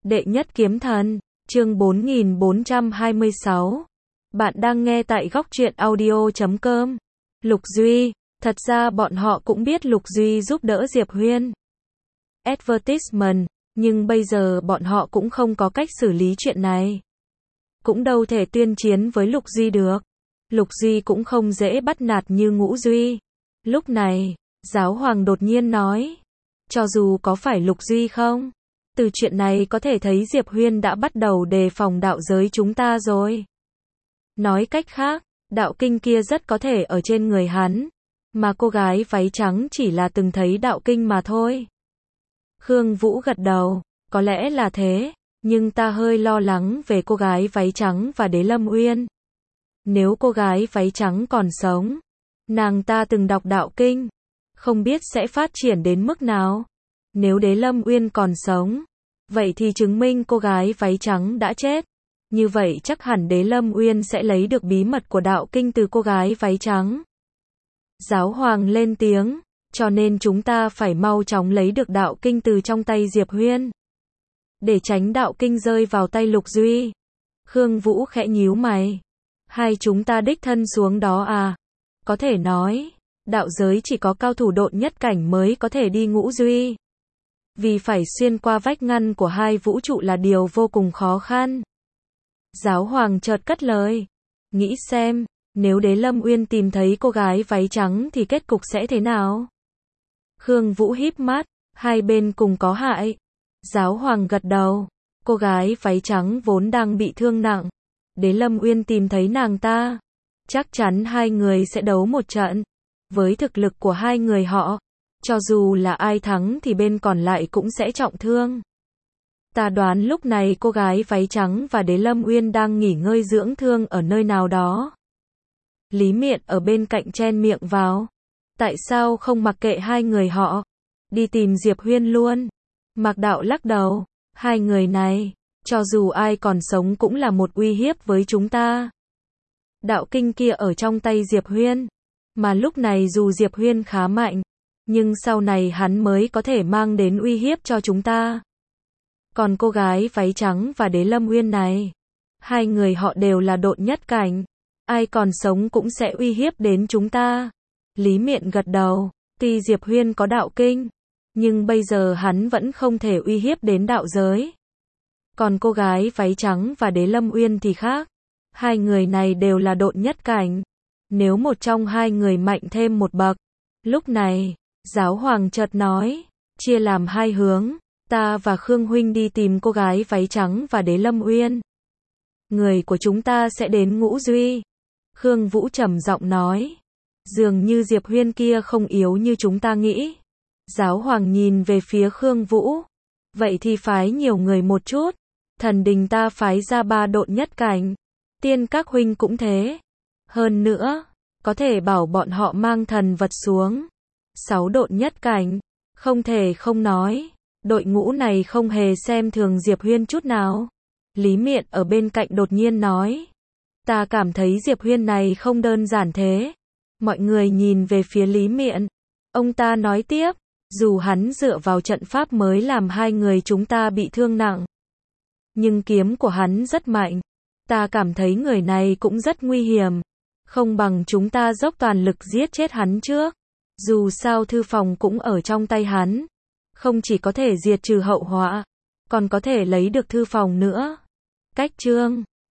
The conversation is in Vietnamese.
Đệ nhất kiếm thần, chương 4426. Bạn đang nghe tại góc truyện audio.com. Lục Duy, thật ra bọn họ cũng biết Lục Duy giúp đỡ Diệp Huyên. Advertisement, nhưng bây giờ bọn họ cũng không có cách xử lý chuyện này. Cũng đâu thể tuyên chiến với Lục Duy được. Lục Duy cũng không dễ bắt nạt như Ngũ Duy. Lúc này, Giáo Hoàng đột nhiên nói, cho dù có phải Lục Duy không? Từ chuyện này có thể thấy Diệp Huyên đã bắt đầu đề phòng đạo giới chúng ta rồi. Nói cách khác, đạo kinh kia rất có thể ở trên người hắn, mà cô gái váy trắng chỉ là từng thấy đạo kinh mà thôi. Khương Vũ gật đầu, có lẽ là thế, nhưng ta hơi lo lắng về cô gái váy trắng và Đế Lâm Uyên. Nếu cô gái váy trắng còn sống, nàng ta từng đọc đạo kinh, không biết sẽ phát triển đến mức nào. Nếu Đế Lâm Uyên còn sống, vậy thì chứng minh cô gái váy trắng đã chết. Như vậy chắc hẳn Đế Lâm Uyên sẽ lấy được bí mật của đạo kinh từ cô gái váy trắng. Giáo Hoàng lên tiếng, cho nên chúng ta phải mau chóng lấy được đạo kinh từ trong tay Diệp Huyên, để tránh đạo kinh rơi vào tay Lục Duy. Khương Vũ khẽ nhíu mày. Hai chúng ta đích thân xuống đó à? Có thể nói, đạo giới chỉ có cao thủ độn nhất cảnh mới có thể đi Ngũ Duy. Vì phải xuyên qua vách ngăn của hai vũ trụ là điều vô cùng khó khăn. Giáo Hoàng chợt cất lời. Nghĩ xem, nếu Đế Lâm Uyên tìm thấy cô gái váy trắng thì kết cục sẽ thế nào? Khương Vũ híp mắt, hai bên cùng có hại. Giáo Hoàng gật đầu, cô gái váy trắng vốn đang bị thương nặng. Đế Lâm Uyên tìm thấy nàng ta, chắc chắn hai người sẽ đấu một trận. Với thực lực của hai người họ, cho dù là ai thắng thì bên còn lại cũng sẽ trọng thương. Ta đoán lúc này cô gái váy trắng và Đế Lâm Uyên đang nghỉ ngơi dưỡng thương ở nơi nào đó. Lý Miện ở bên cạnh chen miệng vào. Tại sao không mặc kệ hai người họ, đi tìm Diệp Huyên luôn? Mạc Đạo lắc đầu, hai người này, cho dù ai còn sống cũng là một uy hiếp với chúng ta. Đạo kinh kia ở trong tay Diệp Huyên, mà lúc này dù Diệp Huyên khá mạnh, nhưng sau này hắn mới có thể mang đến uy hiếp cho chúng ta. Còn cô gái váy trắng và Đế Lâm Uyên này, hai người họ đều là độn nhất cảnh, ai còn sống cũng sẽ uy hiếp đến chúng ta. Lý Miện gật đầu, tuy Diệp Huyên có đạo kinh, nhưng bây giờ hắn vẫn không thể uy hiếp đến đạo giới. Còn cô gái váy trắng và Đế Lâm Uyên thì khác, hai người này đều là độn nhất cảnh. Nếu một trong hai người mạnh thêm một bậc, lúc này, Giáo Hoàng chợt nói, chia làm hai hướng, ta và Khương Huynh đi tìm cô gái váy trắng và Đế Lâm Uyên. Người của chúng ta sẽ đến Ngũ Duy. Khương Vũ trầm giọng nói, dường như Diệp Huyên kia không yếu như chúng ta nghĩ. Giáo Hoàng nhìn về phía Khương Vũ, vậy thì phái nhiều người một chút. Thần đình ta phái ra 3 độn nhất cảnh, Tiên các huynh cũng thế. Hơn nữa, có thể bảo bọn họ mang thần vật xuống. 6 độn nhất cảnh, không thể không nói, đội ngũ này không hề xem thường Diệp Huyên chút nào. Lý Miện ở bên cạnh đột nhiên nói, ta cảm thấy Diệp Huyên này không đơn giản thế. Mọi người nhìn về phía Lý Miện. Ông ta nói tiếp, dù hắn dựa vào trận pháp mới làm hai người chúng ta bị thương nặng, nhưng kiếm của hắn rất mạnh. Ta cảm thấy người này cũng rất nguy hiểm. Không bằng chúng ta dốc toàn lực giết chết hắn trước. Dù sao thư phòng cũng ở trong tay hắn. Không chỉ có thể diệt trừ hậu họa, còn có thể lấy được thư phòng nữa. Cách chương